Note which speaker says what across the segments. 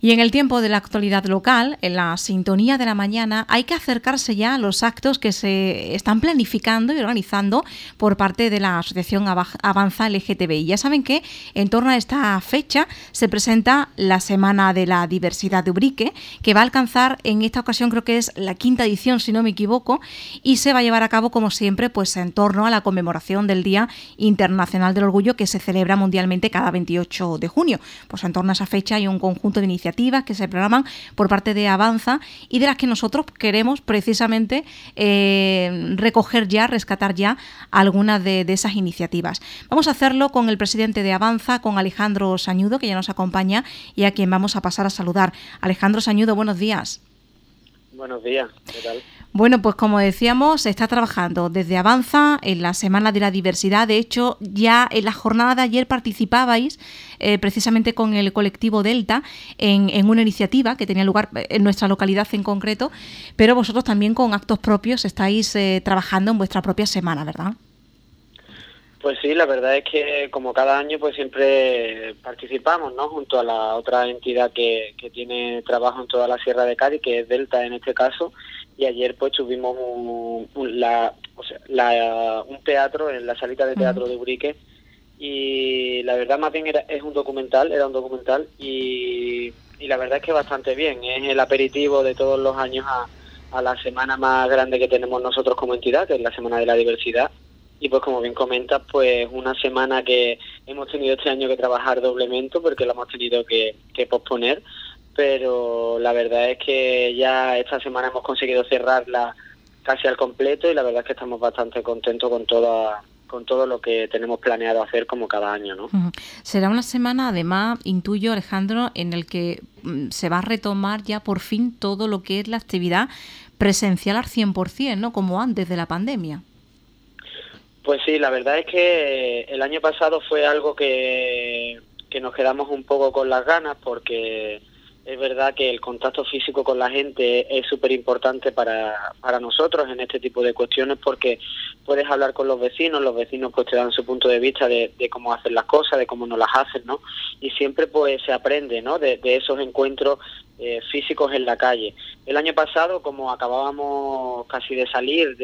Speaker 1: Y en el tiempo de la actualidad local, en la sintonía de la mañana, hay que acercarse ya a los actos que se están planificando y organizando por parte de la Asociación Avanza LGTBI. Ya saben que en torno a esta fecha se presenta la Semana de la Diversidad de Ubrique, que va a alcanzar en esta ocasión, creo que es la 5ª edición, si no me equivoco, y se va a llevar a cabo, como siempre, pues en torno a la conmemoración del Día Internacional del Orgullo, que se celebra mundialmente cada 28 de junio. Pues en torno a esa fecha hay un conjunto de iniciativas que se programan por parte de Avanza y de las que nosotros queremos precisamente recoger ya, rescatar ya algunas de esas iniciativas. Vamos a hacerlo con el presidente de Avanza, con Alejandro Sañudo, que ya nos acompaña y a quien vamos a pasar a saludar. Alejandro Sañudo, buenos días.
Speaker 2: Buenos días, ¿qué tal?
Speaker 1: Bueno, pues como decíamos, se está trabajando desde Avanza en la Semana de la Diversidad. De hecho, ya en la jornada de ayer participabais precisamente con el colectivo Delta en una iniciativa que tenía lugar en nuestra localidad en concreto, pero vosotros también con actos propios estáis trabajando en vuestra propia semana, ¿verdad?
Speaker 2: Pues sí, la verdad es que como cada año pues siempre participamos, ¿no? Junto a la otra entidad que tiene trabajo en toda la Sierra de Cádiz, que es Delta en este caso, y ayer pues tuvimos un teatro en la salita de teatro de Ubrique, y la verdad más bien era un documental y la verdad es que bastante bien. Es el aperitivo de todos los años a la semana más grande que tenemos nosotros como entidad, que es la Semana de la Diversidad. Y pues como bien comentas, pues una semana que hemos tenido este año que trabajar doblemente porque lo hemos tenido que posponer, pero la verdad es que ya esta semana hemos conseguido cerrarla casi al completo y la verdad es que estamos bastante contentos con todo lo que tenemos planeado hacer como cada año, ¿no?
Speaker 1: Será una semana, además, intuyo, Alejandro, en el que se va a retomar ya por fin todo lo que es la actividad presencial al 100%, ¿no? Como antes de la pandemia.
Speaker 2: Pues sí, la verdad es que el año pasado fue algo que nos quedamos un poco con las ganas porque es verdad que el contacto físico con la gente es súper importante para nosotros en este tipo de cuestiones porque puedes hablar con los vecinos pues te dan su punto de vista de cómo hacen las cosas, de cómo no las hacen, ¿no? Y siempre pues se aprende, ¿no? De esos encuentros físicos en la calle. El año pasado, como acabábamos casi de salir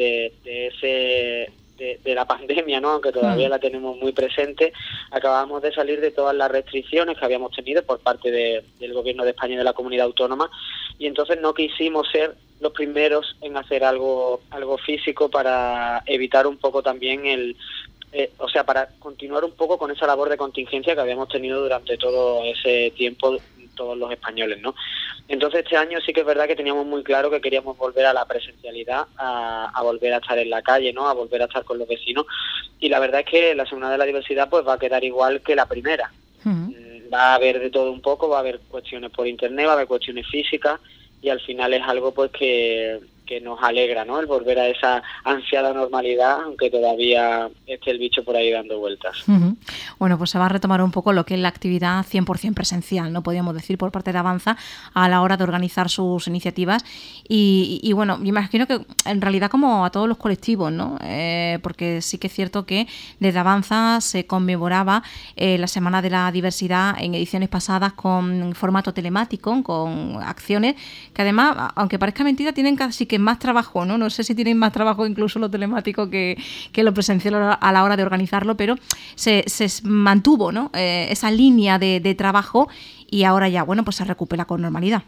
Speaker 2: de la pandemia, ¿no? Aunque todavía la tenemos muy presente, acabamos de salir de todas las restricciones que habíamos tenido por parte del Gobierno de España y de la Comunidad Autónoma, y entonces no quisimos ser los primeros en hacer algo físico para evitar un poco también para continuar un poco con esa labor de contingencia que habíamos tenido durante todo ese tiempo todos los españoles, ¿no? Entonces este año sí que es verdad que teníamos muy claro que queríamos volver a la presencialidad, a volver a estar en la calle, ¿no? A volver a estar con los vecinos, y la verdad es que la Semana de la Diversidad pues va a quedar igual que la primera. Va a haber de todo un poco, va a haber cuestiones por internet, va a haber cuestiones físicas, y al final es algo pues que nos alegra, ¿no? El volver a esa ansiada normalidad, aunque todavía esté el bicho por ahí dando vueltas.
Speaker 1: Bueno, pues se va a retomar un poco lo que es la actividad 100% presencial, ¿no? Podríamos decir, por parte de Avanza a la hora de organizar sus iniciativas y bueno, me imagino que en realidad como a todos los colectivos, ¿no? Porque sí que es cierto que desde Avanza se conmemoraba la Semana de la Diversidad en ediciones pasadas con formato telemático, con acciones que además, aunque parezca mentira, tienen casi que más trabajo, ¿no? No sé si tienen más trabajo incluso lo telemático que lo presencial a la hora de organizarlo, pero se mantuvo, ¿no? Esa línea de trabajo y ahora ya, bueno, pues se recupera con normalidad.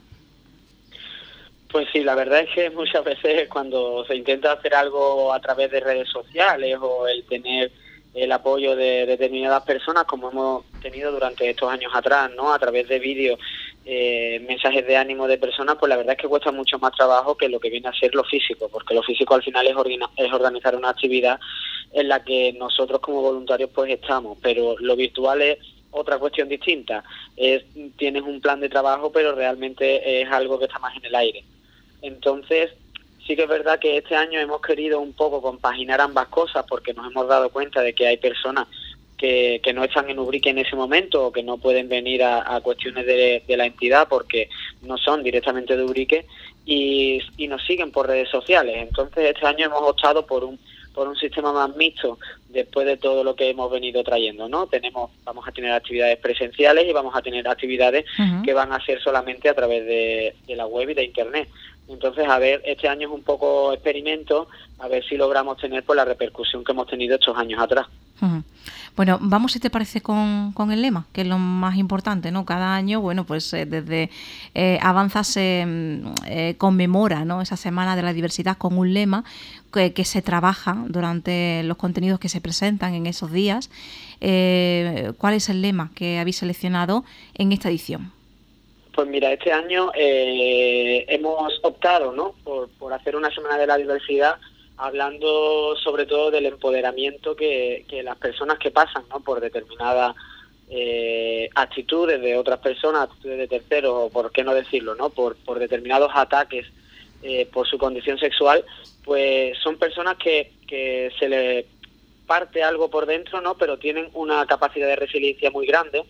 Speaker 2: Pues sí, la verdad es que muchas veces cuando se intenta hacer algo a través de redes sociales o el tener el apoyo de determinadas personas, como hemos tenido durante estos años atrás, ¿no? A través de vídeos, mensajes de ánimo de personas, pues la verdad es que cuesta mucho más trabajo que lo que viene a ser lo físico, porque lo físico al final es organizar una actividad en la que nosotros como voluntarios pues estamos, pero lo virtual es otra cuestión distinta. Tienes un plan de trabajo, pero realmente es algo que está más en el aire. Entonces, sí que es verdad que este año hemos querido un poco compaginar ambas cosas porque nos hemos dado cuenta de que hay personas que no están en Ubrique en ese momento o que no pueden venir a cuestiones de la entidad porque no son directamente de Ubrique y nos siguen por redes sociales. Entonces este año hemos optado por por un sistema más mixto después de todo lo que hemos venido trayendo, ¿no? Vamos a tener actividades presenciales y vamos a tener actividades que van a ser solamente a través de la web y de internet. Entonces, a ver, este año es un poco experimento, a ver si logramos tener pues la repercusión que hemos tenido estos años atrás.
Speaker 1: Bueno, vamos, si te parece, con el lema, que es lo más importante, ¿no? Cada año, bueno, pues desde Avanza se conmemora, ¿no?, esa Semana de la Diversidad con un lema que se trabaja durante los contenidos que se presentan en esos días. ¿Cuál es el lema que habéis seleccionado en esta edición?
Speaker 2: Pues mira, este año hemos optado, ¿no?, por hacer una Semana de la Diversidad hablando sobre todo del empoderamiento que las personas que pasan, ¿no?, por determinadas actitudes de otras personas, actitudes de terceros, o por qué no decirlo, ¿no?, por determinados ataques por su condición sexual, pues son personas que se les parte algo por dentro, ¿no?, pero tienen una capacidad de resiliencia muy grande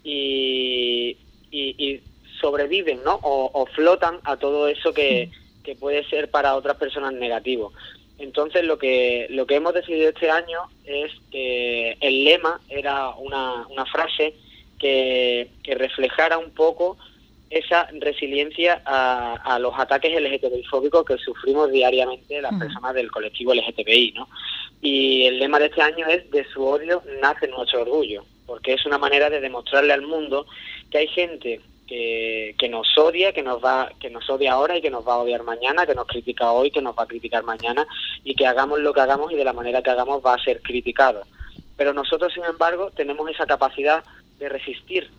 Speaker 2: y sobreviven, ¿no?, o flotan a todo eso que puede ser para otras personas negativo. Entonces lo que hemos decidido este año es que el lema era una frase que reflejara un poco esa resiliencia a los ataques LGTBI-fóbicos que sufrimos diariamente las personas del colectivo LGTBI, ¿no? Y el lema de este año es: de su odio nace nuestro orgullo, porque es una manera de demostrarle al mundo que hay gente que nos odia, que nos odia ahora y que nos va a odiar mañana, que nos critica hoy, que nos va a criticar mañana, y que hagamos lo que hagamos y de la manera que hagamos va a ser criticado. Pero nosotros, sin embargo, tenemos esa capacidad de resistir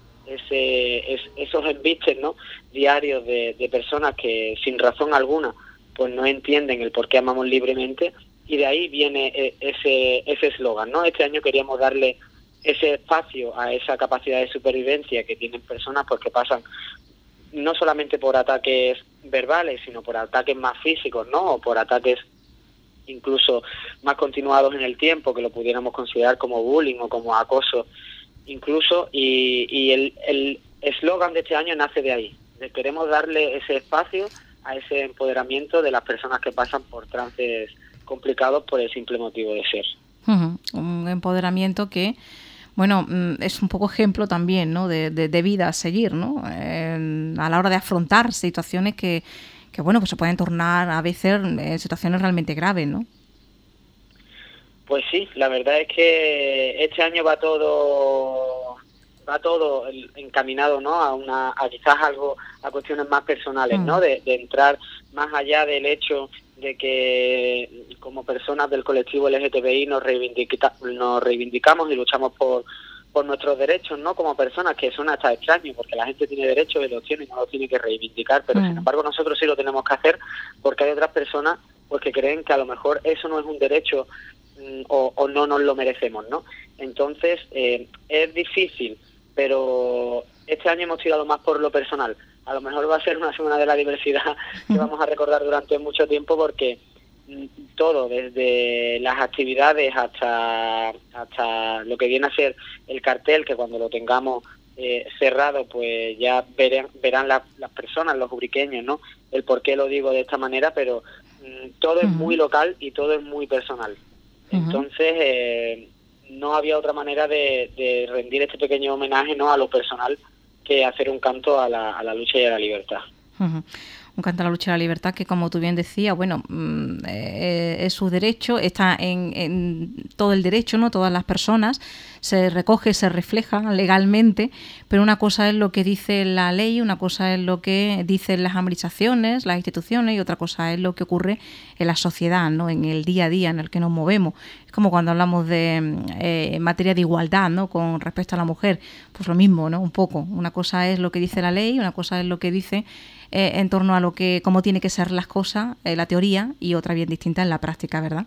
Speaker 2: esos embistes, ¿no?, diarios de personas que sin razón alguna pues no entienden el por qué amamos libremente, y de ahí viene ese eslogan, ¿no? Este año queríamos darle ese espacio a esa capacidad de supervivencia que tienen personas pues que pasan no solamente por ataques verbales, sino por ataques más físicos, ¿no?, o por ataques incluso más continuados en el tiempo, que lo pudiéramos considerar como bullying o como acoso incluso, y el eslogan de este año nace de ahí, de queremos darle ese espacio a ese empoderamiento de las personas que pasan por trances complicados por el simple motivo de ser.
Speaker 1: Un empoderamiento que, bueno, es un poco ejemplo también, ¿no?, de vida a seguir, ¿no?, a la hora de afrontar situaciones que bueno, pues se pueden tornar a veces situaciones realmente graves, ¿no?
Speaker 2: Pues sí, la verdad es que este año va todo encaminado, ¿no?, a quizás a cuestiones más personales, ¿no?, de entrar más allá del hecho de que como personas del colectivo LGTBI nos reivindicamos y luchamos por nuestros derechos, ¿no?, como personas, que suena hasta extraño, porque la gente tiene derechos y los tiene y no los tiene que reivindicar, pero sin embargo nosotros sí lo tenemos que hacer, porque hay otras personas pues que creen que a lo mejor eso no es un derecho o no nos lo merecemos, ¿no? Entonces es difícil, pero este año hemos tirado más por lo personal. A lo mejor va a ser una Semana de la Diversidad que vamos a recordar durante mucho tiempo, porque todo, desde las actividades hasta lo que viene a ser el cartel, que cuando lo tengamos cerrado, pues ya verán las personas, los ubriqueños, ¿no?, el por qué lo digo de esta manera, pero todo es muy local y todo es muy personal. Entonces no había otra manera de rendir este pequeño homenaje, ¿no?, a lo personal, que hacer un canto a la lucha y a la libertad.
Speaker 1: Un canto a la lucha y a la libertad que, como tú bien decías, bueno, es su derecho, está en todo el derecho, ¿no?, todas las personas, se recoge, se refleja legalmente, pero una cosa es lo que dice la ley, una cosa es lo que dicen las administraciones, las instituciones, y otra cosa es lo que ocurre en la sociedad, ¿no?, en el día a día en el que nos movemos. Es como cuando hablamos de en materia de igualdad, ¿no?, con respecto a la mujer, pues lo mismo, ¿no?, un poco. Una cosa es lo que dice la ley, una cosa es lo que dice en torno a cómo tiene que ser las cosas, la teoría, y otra bien distinta en la práctica, ¿verdad?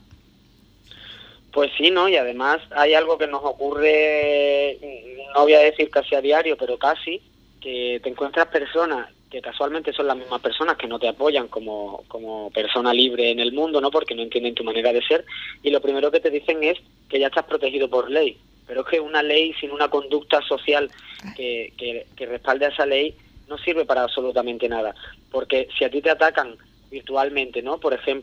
Speaker 2: Pues sí, ¿no? Y además hay algo que nos ocurre, no voy a decir casi a diario, pero casi, que te encuentras personas que casualmente son las mismas personas que no te apoyan como persona libre en el mundo, ¿no?, porque no entienden tu manera de ser, y lo primero que te dicen es que ya estás protegido por ley. Pero es que una ley sin una conducta social que respalde a esa ley no sirve para absolutamente nada, porque si a ti te atacan virtualmente, ¿no?, por ejemplo,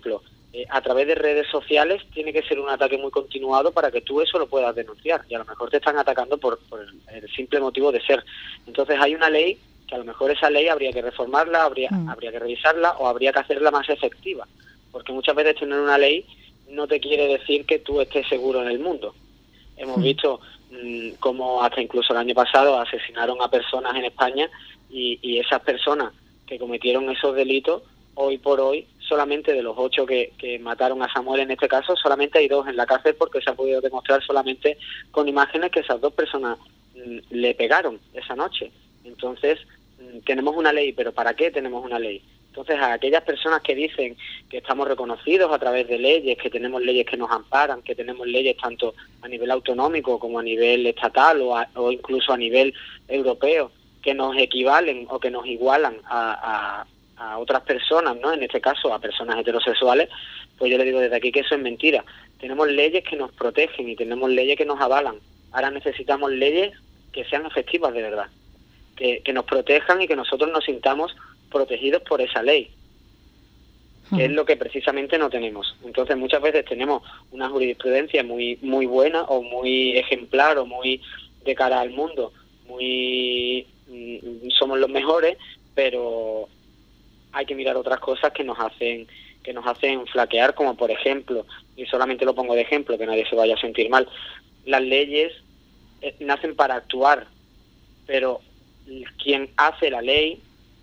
Speaker 2: a través de redes sociales tiene que ser un ataque muy continuado para que tú eso lo puedas denunciar, y a lo mejor te están atacando por el simple motivo de ser. Entonces hay una ley que a lo mejor esa ley habría que reformarla, habría que revisarla, o habría que hacerla más efectiva, porque muchas veces tener una ley no te quiere decir que tú estés seguro en el mundo. Hemos visto cómo hasta incluso el año pasado asesinaron a personas en España, y esas personas que cometieron esos delitos, hoy por hoy, solamente de los 8 que mataron a Samuel en este caso, solamente hay 2 en la cárcel, porque se ha podido demostrar solamente con imágenes que esas 2 personas le pegaron esa noche. Entonces, tenemos una ley, pero ¿para qué tenemos una ley? Entonces, a aquellas personas que dicen que estamos reconocidos a través de leyes, que tenemos leyes que nos amparan, que tenemos leyes tanto a nivel autonómico como a nivel estatal o incluso a nivel europeo, que nos equivalen o que nos igualan a otras personas, ¿no? En este caso a personas heterosexuales, pues yo le digo desde aquí que eso es mentira. Tenemos leyes que nos protegen y tenemos leyes que nos avalan. Ahora necesitamos leyes que sean efectivas de verdad, que nos protejan y que nosotros nos sintamos protegidos por esa ley, que es lo que precisamente no tenemos. Entonces muchas veces tenemos una jurisprudencia muy muy buena o muy ejemplar o muy de cara al mundo, muy somos los mejores, pero hay que mirar otras cosas que nos hacen flaquear, como por ejemplo, y solamente lo pongo de ejemplo, que nadie se vaya a sentir mal, las leyes nacen para actuar, pero quien hace la ley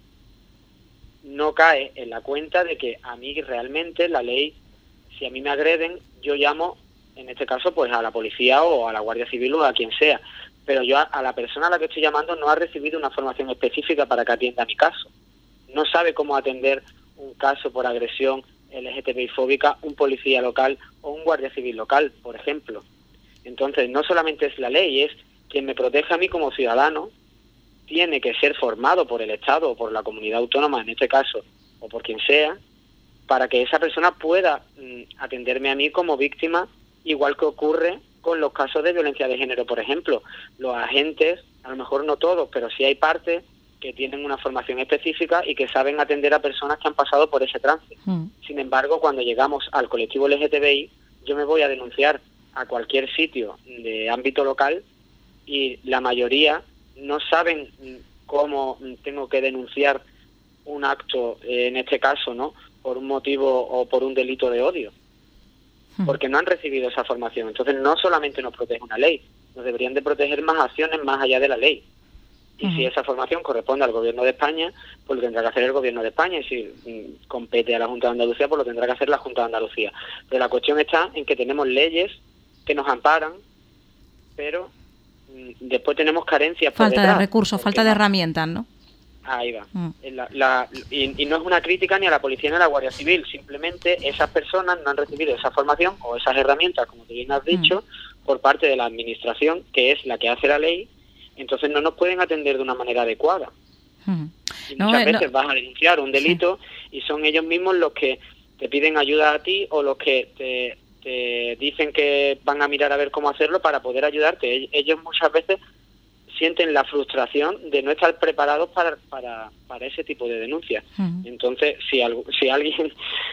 Speaker 2: no cae en la cuenta de que a mí realmente la ley, si a mí me agreden, yo llamo, en este caso, pues a la policía o a la Guardia Civil o a quien sea, pero yo a la persona a la que estoy llamando no ha recibido una formación específica para que atienda mi caso. No sabe cómo atender un caso por agresión LGTBI-fóbica un policía local o un guardia civil local, por ejemplo. Entonces, no solamente es la ley, es quien me protege a mí como ciudadano, tiene que ser formado por el Estado o por la comunidad autónoma, en este caso, o por quien sea, para que esa persona pueda atenderme a mí como víctima, igual que ocurre con los casos de violencia de género, por ejemplo. Los agentes, a lo mejor no todos, pero sí hay partes que tienen una formación específica y que saben atender a personas que han pasado por ese trance. Sin embargo, cuando llegamos al colectivo LGTBI, yo me voy a denunciar a cualquier sitio de ámbito local y la mayoría no saben cómo tengo que denunciar un acto, en este caso, ¿no?, por un motivo o por un delito de odio, porque no han recibido esa formación. Entonces, no solamente nos protege una ley, nos deberían de proteger más acciones más allá de la ley. Y si esa formación corresponde al Gobierno de España, pues lo tendrá que hacer el Gobierno de España, y si compete a la Junta de Andalucía, pues lo tendrá que hacer la Junta de Andalucía. Pero la cuestión está en que tenemos leyes que nos amparan, pero después tenemos carencias por
Speaker 1: falta
Speaker 2: detrás,
Speaker 1: de recursos, falta de herramientas, ¿no?
Speaker 2: Ahí va. Y no es una crítica ni a la policía ni a la Guardia Civil, simplemente esas personas no han recibido esa formación o esas herramientas, como tú bien has dicho, por parte de la Administración, que es la que hace la ley. Entonces no nos pueden atender de una manera adecuada. Y muchas veces vas a denunciar un delito y son ellos mismos los que te piden ayuda a ti o los que te dicen que van a mirar a ver cómo hacerlo para poder ayudarte. Ellos muchas veces sienten la frustración de no estar preparados para ese tipo de denuncias. Entonces, si alguien,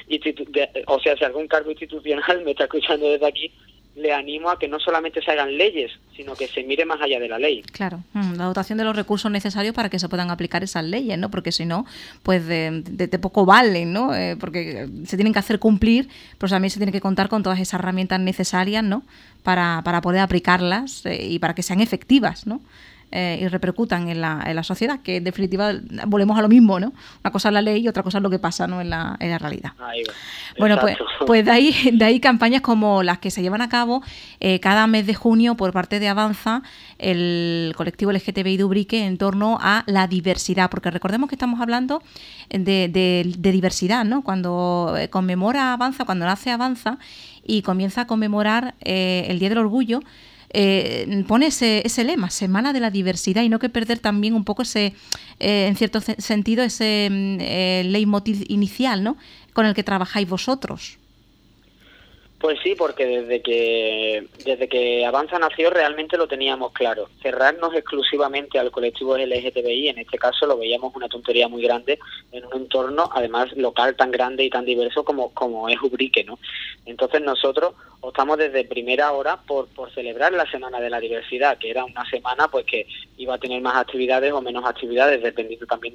Speaker 2: si algún cargo institucional me está escuchando desde aquí, le animo a que no solamente se hagan leyes, sino que se mire más allá de la ley.
Speaker 1: Claro, la dotación de los recursos necesarios para que se puedan aplicar esas leyes, ¿no? Porque si no, pues de poco valen, ¿no? Porque se tienen que hacer cumplir, pero también se tiene que contar con todas esas herramientas necesarias, ¿no?, para poder aplicarlas y para que sean efectivas, ¿no?, y repercutan en la sociedad, que en definitiva volvemos a lo mismo, ¿no? Una cosa es la ley y otra cosa es lo que pasa, ¿no?, en la realidad.
Speaker 2: Ahí va.
Speaker 1: Bueno, pues de ahí campañas como las que se llevan a cabo cada mes de junio por parte de Avanza, el colectivo LGTBI de Ubrique, en torno a la diversidad, porque recordemos que estamos hablando de diversidad, ¿no? Cuando conmemora Avanza, cuando nace Avanza y comienza a conmemorar el Día del Orgullo, pone ese lema, Semana de la Diversidad, y no que perder también un poco ese, en cierto sentido, ese leitmotiv inicial, ¿no?, con el que trabajáis vosotros.
Speaker 2: Pues sí, porque desde que Avanza nació realmente lo teníamos claro. Cerrarnos exclusivamente al colectivo LGTBI, en este caso lo veíamos una tontería muy grande en un entorno, además local tan grande y tan diverso como es Ubrique, ¿no? Entonces nosotros optamos desde primera hora por celebrar la Semana de la Diversidad, que era una semana pues que iba a tener más actividades o menos actividades, dependiendo también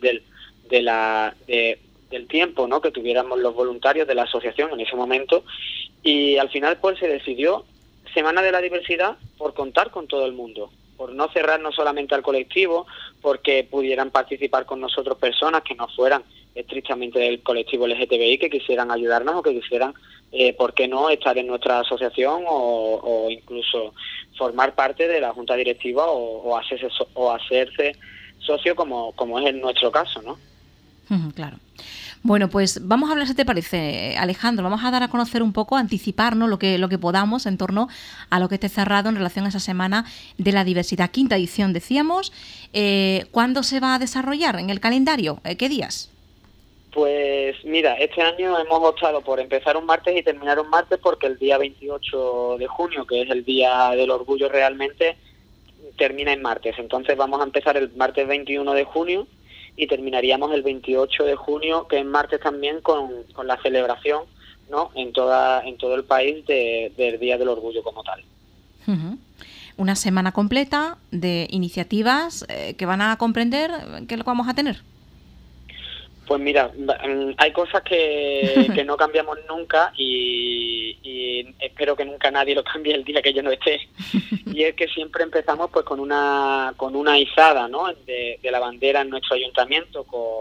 Speaker 2: del tiempo, ¿no?, que tuviéramos los voluntarios de la asociación en ese momento. Y al final pues se decidió Semana de la Diversidad por contar con todo el mundo, por no cerrarnos solamente al colectivo, porque pudieran participar con nosotros personas que no fueran estrictamente del colectivo LGTBI, que quisieran ayudarnos o que quisieran, ¿por qué no?, estar en nuestra asociación o incluso formar parte de la junta directiva o hacerse socio como es en nuestro caso, ¿no?
Speaker 1: Claro. Bueno, pues vamos a hablar, si te parece, Alejandro, vamos a dar a conocer un poco, anticipar, ¿no?, lo que podamos en torno a lo que esté cerrado en relación a esa Semana de la Diversidad. 5ª edición, decíamos. ¿Cuándo se va a desarrollar en el calendario? ¿Qué días?
Speaker 2: Pues mira, este año hemos optado por empezar un martes y terminar un martes, porque el día 28 de junio, que es el Día del Orgullo realmente, termina en martes. Entonces vamos a empezar el martes 21 de junio y terminaríamos el 28 de junio, que es martes también, con la celebración, ¿no?, en todo el país del Día del Orgullo como tal.
Speaker 1: Una semana completa de iniciativas que van a comprender, ¿qué es lo que vamos a tener?
Speaker 2: Pues mira, hay cosas que no cambiamos nunca y espero que nunca nadie lo cambie el día que yo no esté. Y es que siempre empezamos pues con una izada, ¿no?, de la bandera en nuestro ayuntamiento,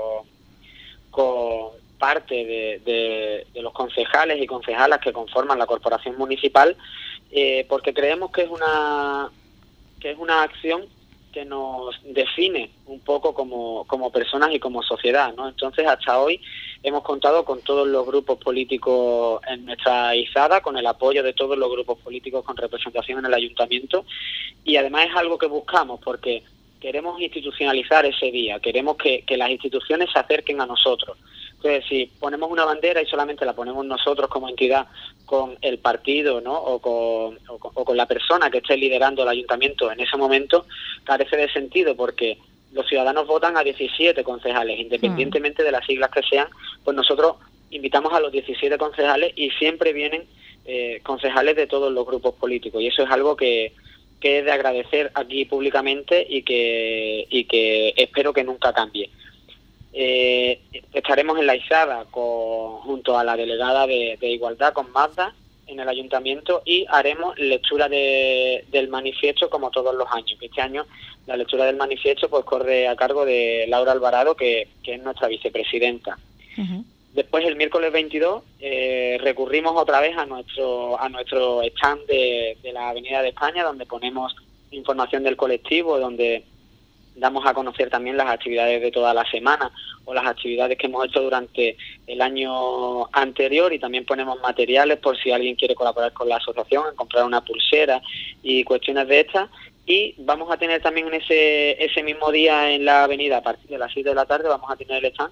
Speaker 2: con parte de los concejales y concejalas que conforman la corporación municipal, porque creemos que es una acción que nos define un poco como personas y como sociedad, ¿no? Entonces, hasta hoy hemos contado con todos los grupos políticos en nuestra izada, con el apoyo de todos los grupos políticos con representación en el ayuntamiento, y además es algo que buscamos porque queremos institucionalizar ese día, queremos que las instituciones se acerquen a nosotros. Entonces, si ponemos una bandera y solamente la ponemos nosotros como entidad con el partido, ¿no?, o con la persona que esté liderando el ayuntamiento en ese momento, carece de sentido, porque los ciudadanos votan a 17 concejales, independientemente de las siglas que sean. Pues nosotros invitamos a los 17 concejales y siempre vienen concejales de todos los grupos políticos, y eso es algo que es de agradecer aquí públicamente y que espero que nunca cambie. Estaremos en la izada junto a la delegada de Igualdad, con Magda, en el ayuntamiento, y haremos lectura del manifiesto como todos los años. Este año la lectura del manifiesto pues corre a cargo de Laura Alvarado, que es nuestra vicepresidenta. Después, el miércoles 22, recurrimos otra vez a nuestro stand de la Avenida de España, donde ponemos información del colectivo, donde damos a conocer también las actividades de toda la semana o las actividades que hemos hecho durante el año anterior, y también ponemos materiales por si alguien quiere colaborar con la asociación en comprar una pulsera y cuestiones de estas. Y vamos a tener también en ese mismo día en la avenida, a partir de las 6 de la tarde, vamos a tener el stand,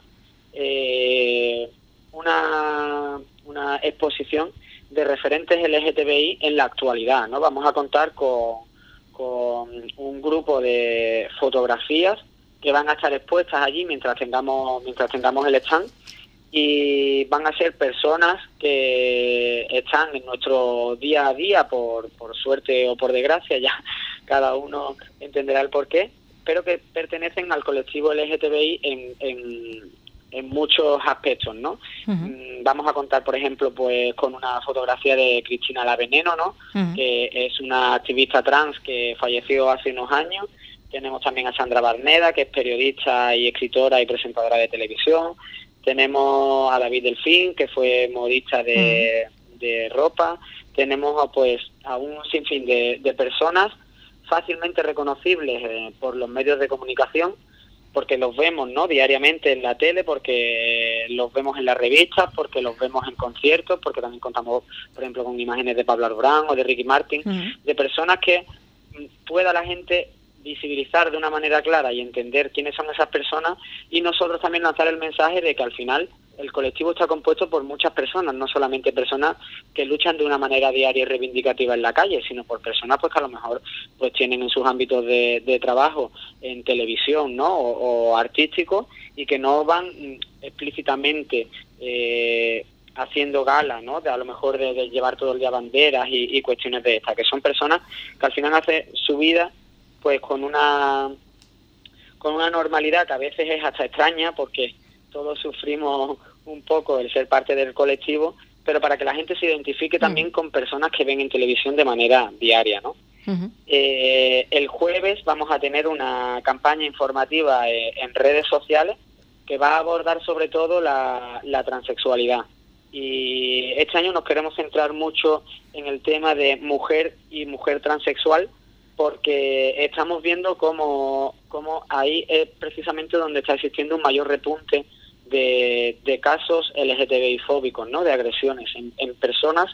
Speaker 2: una exposición de referentes LGTBI en la actualidad, ¿no? Vamos a contar con un grupo de fotografías que van a estar expuestas allí mientras tengamos el stand, y van a ser personas que están en nuestro día a día, por suerte o por desgracia, ya cada uno entenderá el porqué, pero que pertenecen al colectivo LGTBI en muchos aspectos, ¿no? Vamos a contar, por ejemplo, pues con una fotografía de Cristina La Veneno, ¿no? Que es una activista trans que falleció hace unos años. Tenemos también a Sandra Barneda, que es periodista y escritora y presentadora de televisión. Tenemos a David Delfín, que fue modista de ropa. Tenemos pues a un sinfín de personas fácilmente reconocibles por los medios de comunicación, porque los vemos, ¿no?, diariamente en la tele, porque los vemos en las revistas, porque los vemos en conciertos, porque también contamos, por ejemplo, con imágenes de Pablo Alborán o de Ricky Martin, de personas que pueda la gente visibilizar de una manera clara y entender quiénes son esas personas, y nosotros también lanzar el mensaje de que al final el colectivo está compuesto por muchas personas, no solamente personas que luchan de una manera diaria y reivindicativa en la calle, sino por personas pues que a lo mejor pues tienen en sus ámbitos de trabajo en televisión, ¿no? o artísticos, y que no van explícitamente haciendo gala, ¿no? De a lo mejor de llevar todo el día banderas y cuestiones de estas, que son personas que al final hacen su vida pues con una normalidad que a veces es hasta extraña, porque todos sufrimos un poco el ser parte del colectivo, pero para que la gente se identifique también con personas que ven en televisión de manera diaria, ¿no? Uh-huh. El jueves vamos a tener una campaña informativa en redes sociales que va a abordar sobre todo la transexualidad. Y este año nos queremos centrar mucho en el tema de mujer y mujer transexual, porque estamos viendo cómo ahí es precisamente donde está existiendo un mayor repunte de casos LGTBI fóbicos, ¿no? De agresiones en personas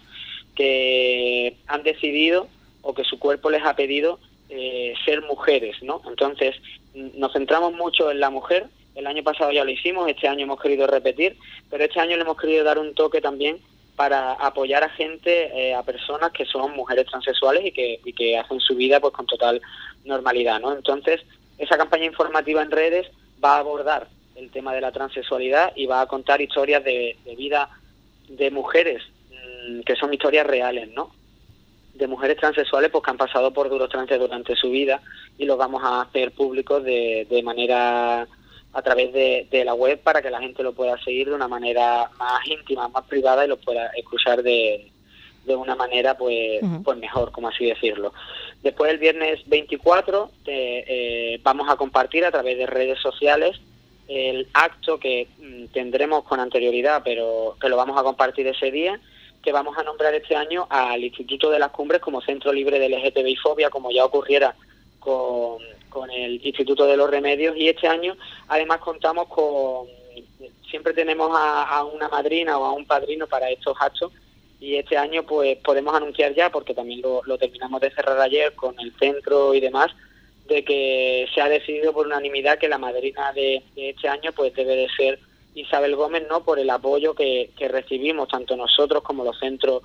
Speaker 2: que han decidido o que su cuerpo les ha pedido ser mujeres, ¿no? Entonces nos centramos mucho en la mujer. El año pasado ya lo hicimos, este año hemos querido repetir, pero este año le hemos querido dar un toque también para apoyar a gente, a personas que son mujeres transexuales y que hacen su vida pues con total normalidad, ¿no? Entonces, esa campaña informativa en redes va a abordar el tema de la transexualidad y va a contar historias de vida de mujeres, que son historias reales, ¿no? De mujeres transexuales pues que han pasado por duros trances durante su vida, y los vamos a hacer públicos de manera a través de la web, para que la gente lo pueda seguir de una manera más íntima, más privada, y lo pueda escuchar de una manera pues mejor, como así decirlo. Después, el viernes 24 vamos a compartir a través de redes sociales el acto que tendremos con anterioridad, pero que lo vamos a compartir ese día, que vamos a nombrar este año al Instituto de las Cumbres como Centro Libre de LGTBI Fobia, como ya ocurriera con el Instituto de los Remedios. Y este año además contamos siempre tenemos a una madrina o a un padrino para estos actos, y este año pues podemos anunciar ya, porque también lo terminamos de cerrar ayer con el centro y demás, de que se ha decidido por unanimidad que la madrina de este año pues debe de ser Isabel Gómez, ¿no? Por el apoyo que recibimos tanto nosotros como los centros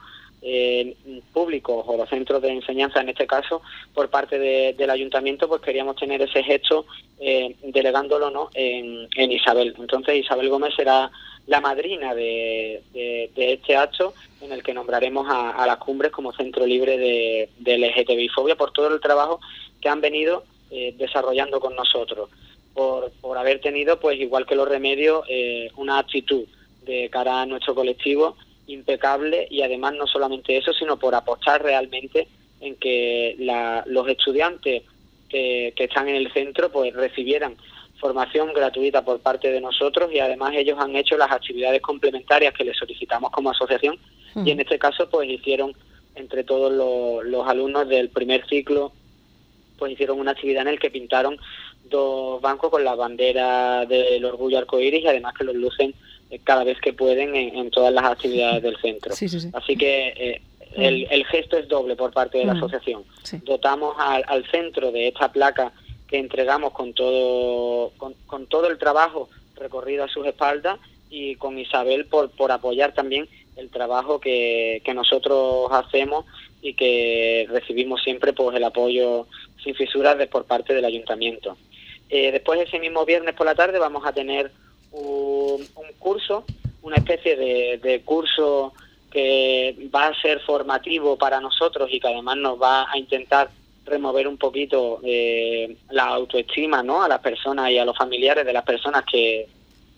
Speaker 2: públicos o los centros de enseñanza, en este caso, por parte del ayuntamiento. Pues queríamos tener ese gesto delegándolo, ¿no? en Isabel. Entonces Isabel Gómez será la madrina de este acto, en el que nombraremos a las Cumbres como centro libre de LGTBI fobia, por todo el trabajo que han venido desarrollando con nosotros, por haber tenido, pues igual que los Remedios, una actitud de cara a nuestro colectivo impecable, y además no solamente eso, sino por apostar realmente en que los estudiantes que están en el centro pues recibieran formación gratuita por parte de nosotros, y además ellos han hecho las actividades complementarias que les solicitamos como asociación, y en este caso pues hicieron, entre todos los alumnos del primer ciclo, pues hicieron una actividad en el que pintaron 2 bancos con la bandera del orgullo arcoíris, y además que los lucen cada vez que pueden en todas las actividades del centro. Sí. Así que el gesto es doble por parte de la asociación. Sí. Dotamos al centro de esta placa que entregamos con todo el trabajo recorrido a sus espaldas, y con Isabel por apoyar también el trabajo que nosotros hacemos, y que recibimos siempre pues el apoyo sin fisuras por parte del ayuntamiento. Después, ese mismo viernes por la tarde, vamos a tener un curso, una especie de curso que va a ser formativo para nosotros, y que además nos va a intentar remover un poquito la autoestima, ¿no? A las personas y a los familiares de las personas que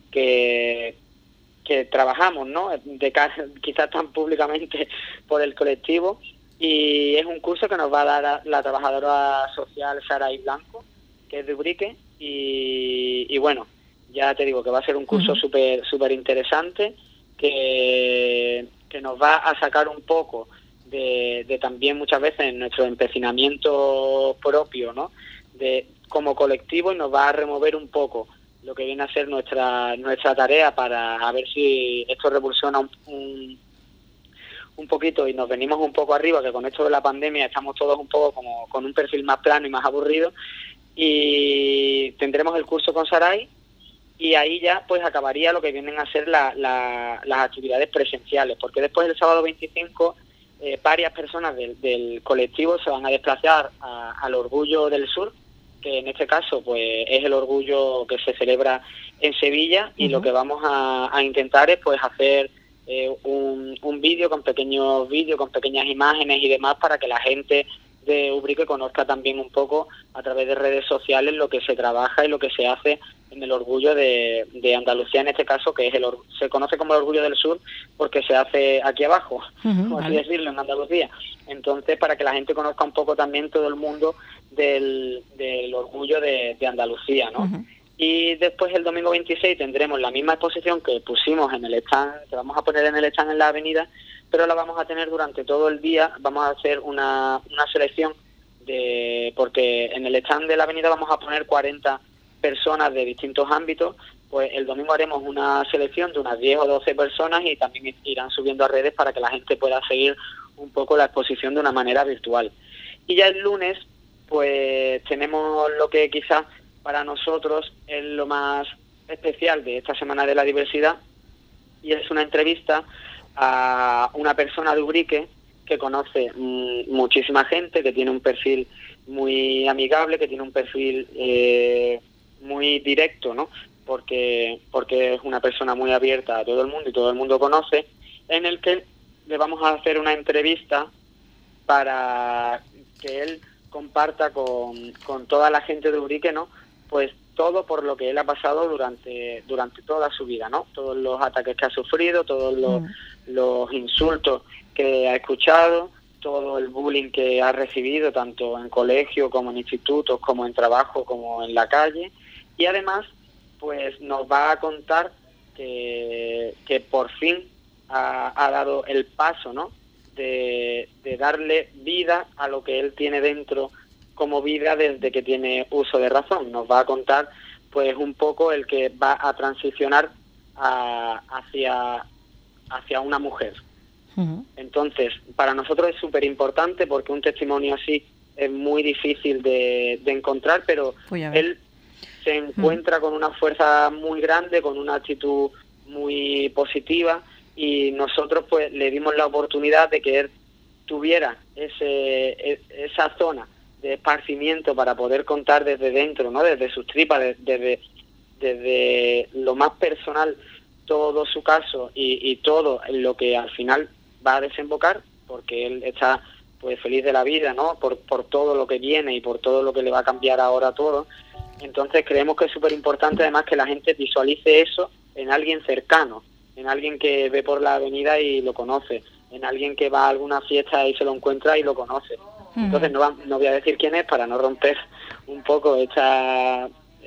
Speaker 2: trabajamos, ¿no? Quizás tan públicamente por el colectivo. Y es un curso que nos va a dar la trabajadora social Saray Blanco, que es de Ubrique, y bueno, ya te digo que va a ser un curso súper interesante, que nos va a sacar un poco de también muchas veces nuestro empecinamiento propio, ¿no? Como colectivo, y nos va a remover un poco lo que viene a ser nuestra tarea, para a ver si esto revoluciona un poquito y nos venimos un poco arriba, que con esto de la pandemia estamos todos un poco como con un perfil más plano y más aburrido. Y tendremos el curso con Saray, y ahí ya pues acabaría lo que vienen a ser las actividades presenciales, porque después del sábado 25 varias personas del colectivo se van a desplazar al Orgullo del Sur, que en este caso pues es el orgullo que se celebra en Sevilla, y lo que vamos a intentar es pues hacer un vídeo con pequeñas imágenes y demás, para que la gente de Ubrique conozca también un poco a través de redes sociales lo que se trabaja y lo que se hace en el orgullo de Andalucía, en este caso, que es se conoce como el Orgullo del Sur porque se hace aquí abajo, por así decirlo, en Andalucía. Entonces, para que la gente conozca un poco también todo el mundo del orgullo de Andalucía, ¿no? Y después el domingo 26 tendremos la misma exposición que pusimos en el stand, que vamos a poner en el stand en la avenida, pero la vamos a tener durante todo el día. Vamos a hacer una selección porque en el stand de la avenida vamos a poner 40 personas de distintos ámbitos. Pues el domingo haremos una selección de unas 10 o 12 personas y también irán subiendo a redes para que la gente pueda seguir un poco la exposición de una manera virtual. Y ya el lunes pues tenemos lo que quizás para nosotros es lo más especial de esta Semana de la Diversidad, y es una entrevista a una persona de Ubrique que conoce muchísima gente, que tiene un perfil muy amigable, que tiene un perfil muy directo, ¿no? Porque es una persona muy abierta a todo el mundo y todo el mundo conoce, en el que le vamos a hacer una entrevista para que él comparta con toda la gente de Ubrique, ¿no? Pues todo por lo que él ha pasado durante toda su vida, ¿no? Todos los ataques que ha sufrido, todos los insultos que ha escuchado, todo el bullying que ha recibido, tanto en colegio como en institutos, como en trabajo, como en la calle. Y además, pues nos va a contar que por fin ha dado el paso, ¿no? De darle vida a lo que él tiene dentro como vida desde que tiene uso de razón. Nos va a contar pues un poco el que va a transicionar hacia una mujer. Entonces, para nosotros es súper importante, porque un testimonio así es muy difícil de encontrar, pero él se encuentra con una fuerza muy grande, con una actitud muy positiva, y nosotros pues le dimos la oportunidad de que él tuviera esa zona de esparcimiento para poder contar desde dentro, ¿no? Desde sus tripas, desde lo más personal, todo su caso y todo en lo que al final va a desembocar, porque él está pues feliz de la vida, ¿no? Por todo lo que viene y por todo lo que le va a cambiar ahora todo. Entonces creemos que es súper importante además que la gente visualice eso en alguien cercano, en alguien que ve por la avenida y lo conoce, en alguien que va a alguna fiesta y se lo encuentra y lo conoce. Entonces no voy a decir quién es para no romper un poco esta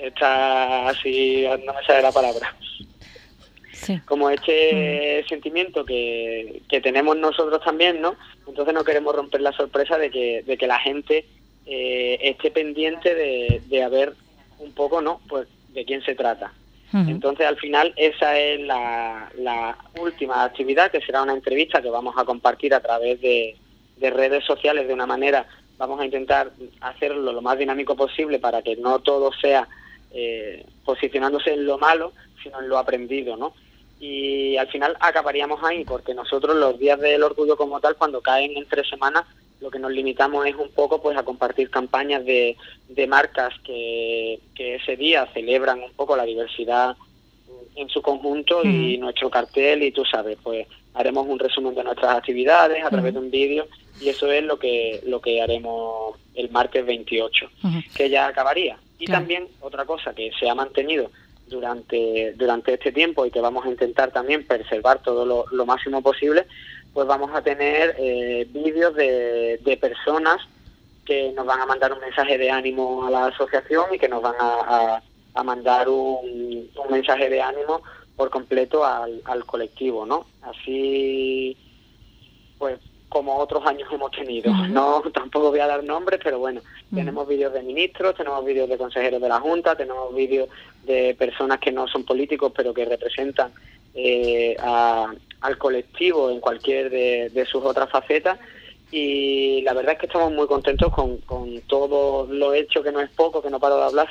Speaker 2: así, no me sale la palabra. Sí. Como este sentimiento que tenemos nosotros también, ¿no? Entonces no queremos romper la sorpresa de que la gente esté pendiente de ver un poco, ¿no? Pues de quién se trata. Entonces al final esa es la última actividad, que será una entrevista que vamos a compartir a través de redes sociales de una manera. Vamos a intentar hacerlo lo más dinámico posible para que no todo sea posicionándose en lo malo, sino en lo aprendido, ¿no? Y al final acabaríamos ahí, porque nosotros los días del orgullo como tal, cuando caen entre semanas, lo que nos limitamos es un poco pues a compartir campañas de marcas que ese día celebran un poco la diversidad en su conjunto y nuestro cartel, y tú sabes, pues haremos un resumen de nuestras actividades a través de un vídeo, y eso es lo que haremos el martes 28, que ya acabaría. Y también otra cosa que se ha mantenido durante este tiempo y que vamos a intentar también preservar todo lo máximo posible, pues vamos a tener vídeos de personas que nos van a mandar un mensaje de ánimo a la asociación y que nos van a mandar un mensaje de ánimo por completo al colectivo, ¿no? Así pues como otros años hemos tenido. No, tampoco voy a dar nombres, pero bueno, tenemos vídeos de ministros, tenemos vídeos de consejeros de la Junta, tenemos vídeos de personas que no son políticos pero que representan al colectivo en cualquier de sus otras facetas, y la verdad es que estamos muy contentos con todo lo hecho, que no es poco, que no paro de hablar.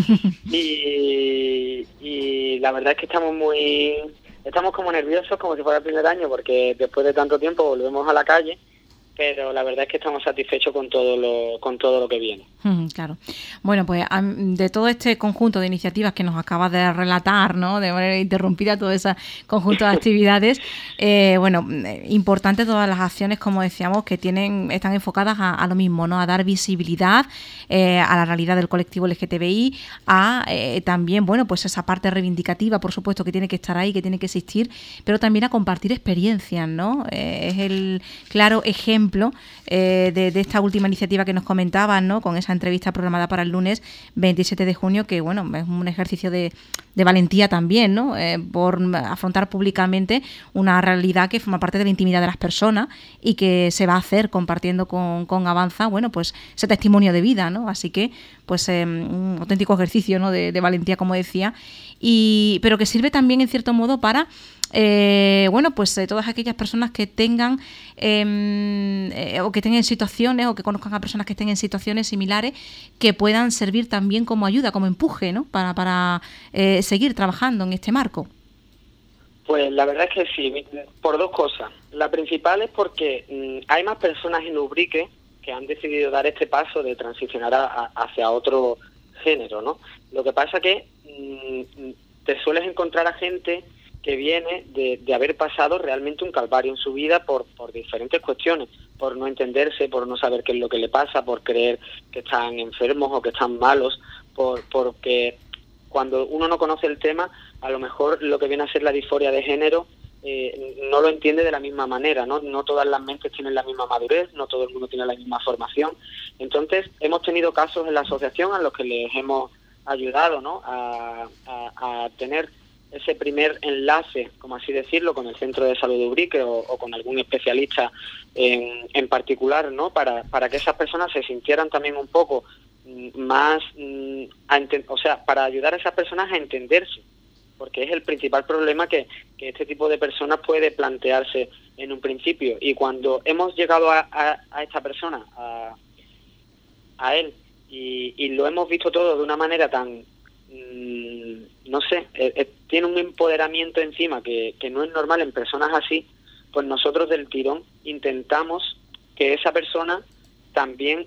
Speaker 2: y la verdad es que estamos como nerviosos, como si fuera el primer año, porque después de tanto tiempo volvemos a la calle, pero la verdad es que estamos satisfechos con todo lo que viene.
Speaker 1: Claro. Bueno, pues de todo este conjunto de iniciativas que nos acabas de relatar, ¿no?, de manera interrumpida, todo ese conjunto de actividades, importante todas las acciones, como decíamos, que están enfocadas a lo mismo, ¿no?, a dar visibilidad a la realidad del colectivo LGTBI, a también, bueno, pues esa parte reivindicativa, por supuesto, que tiene que estar ahí, que tiene que existir, pero también a compartir experiencias, ¿no? Es el claro ejemplo de esta última iniciativa que nos comentaban, ¿no?, con esa entrevista programada para el lunes 27 de junio, que bueno, es un ejercicio de valentía también, ¿no?, por afrontar públicamente una realidad que forma parte de la intimidad de las personas y que se va a hacer compartiendo con Avanza, bueno, pues ese testimonio de vida, ¿no? Así que, pues un auténtico ejercicio, ¿no?, de valentía, como decía, pero que sirve también en cierto modo para todas aquellas personas que tengan o que estén en situaciones, o que conozcan a personas que estén en situaciones similares, que puedan servir también como ayuda, como empuje, ¿no?, para seguir trabajando en este marco.
Speaker 2: Pues la verdad es que sí, por dos cosas. La principal es porque hay más personas en Ubrique que han decidido dar este paso de transicionar hacia otro género, ¿no? Lo que pasa que te sueles encontrar a gente que viene de haber pasado realmente un calvario en su vida por diferentes cuestiones, por no entenderse, por no saber qué es lo que le pasa, por creer que están enfermos o que están malos, porque cuando uno no conoce el tema, a lo mejor lo que viene a ser la disforia de género no lo entiende de la misma manera, ¿no? No todas las mentes tienen la misma madurez, no todo el mundo tiene la misma formación. Entonces, hemos tenido casos en la asociación a los que les hemos ayudado, ¿no?, a tener ese primer enlace, como así decirlo, con el Centro de Salud de Ubrique o con algún especialista en particular, ¿no?, para que esas personas se sintieran también un poco más, para ayudar a esas personas a entenderse, porque es el principal problema que este tipo de personas puede plantearse en un principio. Y cuando hemos llegado a esta persona, a él, y lo hemos visto todo de una manera tan... tiene un empoderamiento encima que no es normal en personas así, pues nosotros del tirón intentamos que esa persona también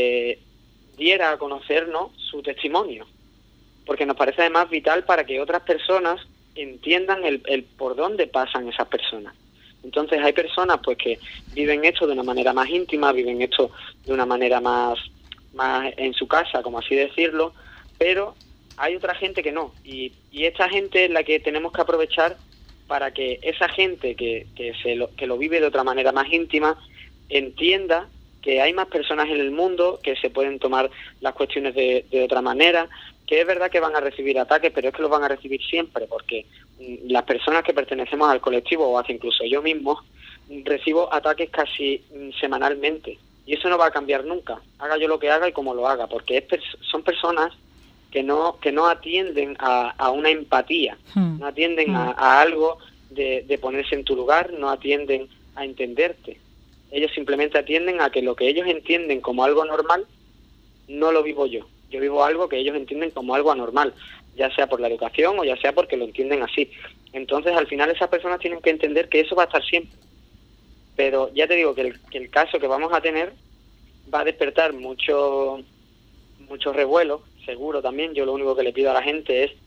Speaker 2: diera a conocer, ¿no?, su testimonio, porque nos parece además vital para que otras personas entiendan el por dónde pasan esas personas. Entonces hay personas pues que viven esto de una manera más íntima, viven esto de una manera más en su casa, como así decirlo, pero hay otra gente que no, y esta gente es la que tenemos que aprovechar para que esa gente que lo vive de otra manera más íntima entienda que hay más personas en el mundo, que se pueden tomar las cuestiones de otra manera, que es verdad que van a recibir ataques, pero es que los van a recibir siempre, porque las personas que pertenecemos al colectivo, o hasta incluso yo mismo, recibo ataques casi semanalmente, y eso no va a cambiar nunca, haga yo lo que haga y como lo haga, porque son personas que no atienden a una empatía, no atienden a algo de ponerse en tu lugar, no atienden a entenderte. Ellos simplemente atienden a que lo que ellos entienden como algo normal, no lo vivo yo. Yo vivo algo que ellos entienden como algo anormal, ya sea por la educación o ya sea porque lo entienden así. Entonces, al final, esas personas tienen que entender que eso va a estar siempre. Pero ya te digo que el caso que vamos a tener va a despertar mucho revuelo, seguro también. Yo lo único que le pido a la gente es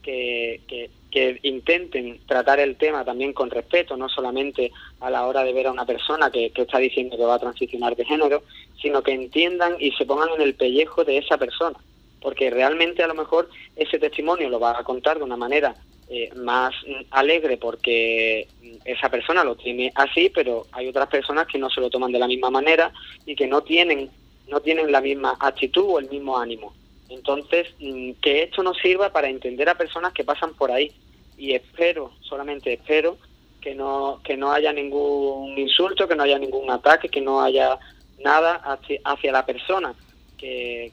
Speaker 2: que intenten tratar el tema también con respeto, no solamente a la hora de ver a una persona que está diciendo que va a transicionar de género, sino que entiendan y se pongan en el pellejo de esa persona, porque realmente a lo mejor ese testimonio lo va a contar de una manera más alegre porque esa persona lo tiene así, pero hay otras personas que no se lo toman de la misma manera y que no tienen la misma actitud o el mismo ánimo. Entonces, que esto nos sirva para entender a personas que pasan por ahí, y solamente espero que no haya ningún insulto, que no haya ningún ataque, que no haya nada hacia la persona que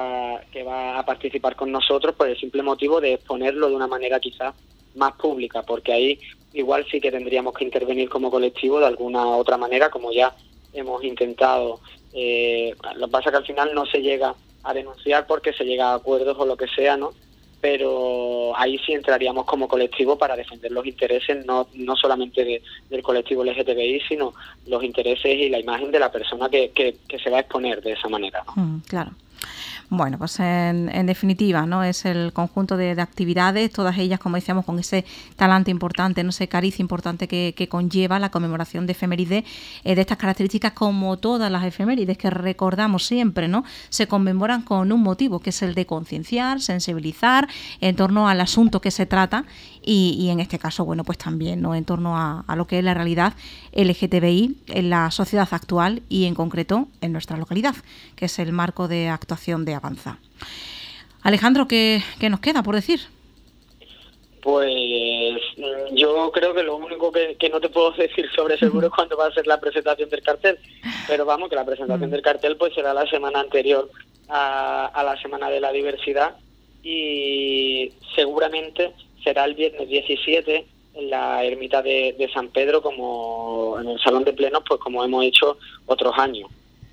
Speaker 2: va a participar con nosotros por el simple motivo de exponerlo de una manera quizás más pública, porque ahí igual sí que tendríamos que intervenir como colectivo de alguna otra manera, como ya hemos intentado, lo que pasa es que al final no se llega a denunciar porque se llega a acuerdos o lo que sea, ¿no? Pero ahí sí entraríamos como colectivo para defender los intereses, no solamente del colectivo LGTBI, sino los intereses y la imagen de la persona que se va a exponer de esa manera, ¿no?
Speaker 1: Claro. Bueno, pues en definitiva, ¿no? Es el conjunto de actividades, todas ellas, como decíamos, con ese talante importante, no ese cariz importante que conlleva la conmemoración de efemérides de estas características, como todas las efemérides que recordamos siempre, ¿no? Se conmemoran con un motivo, que es el de concienciar, sensibilizar en torno al asunto que se trata y en este caso, bueno, pues también, ¿no? En torno a lo que es la realidad LGTBI en la sociedad actual y en concreto en nuestra localidad, que es el marco de actuación de Avanza. Alejandro, ¿qué nos queda por decir?
Speaker 2: Pues yo creo que lo único que no te puedo decir sobre seguro es cuándo va a ser la presentación del cartel, pero vamos, que la presentación del cartel pues será la semana anterior a la Semana de la Diversidad y seguramente será el viernes 17 en la ermita de San Pedro, como en el Salón de Plenos, pues como hemos hecho otros años.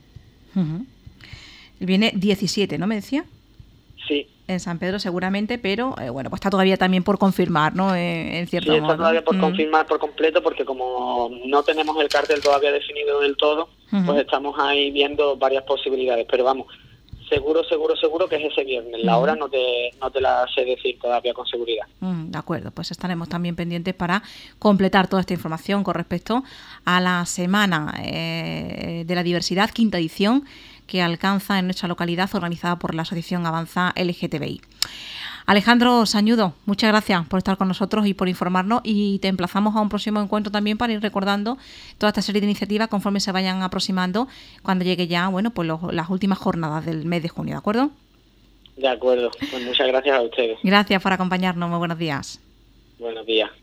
Speaker 1: Viene 17, ¿no me decía?
Speaker 2: Sí.
Speaker 1: En San Pedro seguramente, pero bueno, pues está todavía también por confirmar, ¿no? En cierto modo.
Speaker 2: Sí, está todavía por confirmar por completo, porque como no tenemos el cartel todavía definido del todo, pues estamos ahí viendo varias posibilidades, pero vamos, seguro que es ese viernes. La hora no te la sé decir todavía con seguridad.
Speaker 1: De acuerdo, pues estaremos también pendientes para completar toda esta información con respecto a la Semana de la Diversidad, 5ª edición, que alcanza en nuestra localidad, organizada por la Asociación Avanza LGTBI. Alejandro Sañudo, muchas gracias por estar con nosotros y por informarnos, y te emplazamos a un próximo encuentro también para ir recordando toda esta serie de iniciativas conforme se vayan aproximando cuando llegue ya, bueno, pues las últimas jornadas del mes de junio, ¿de acuerdo?
Speaker 2: De acuerdo, pues muchas gracias a ustedes.
Speaker 1: Gracias por acompañarnos, muy buenos días.
Speaker 2: Buenos días.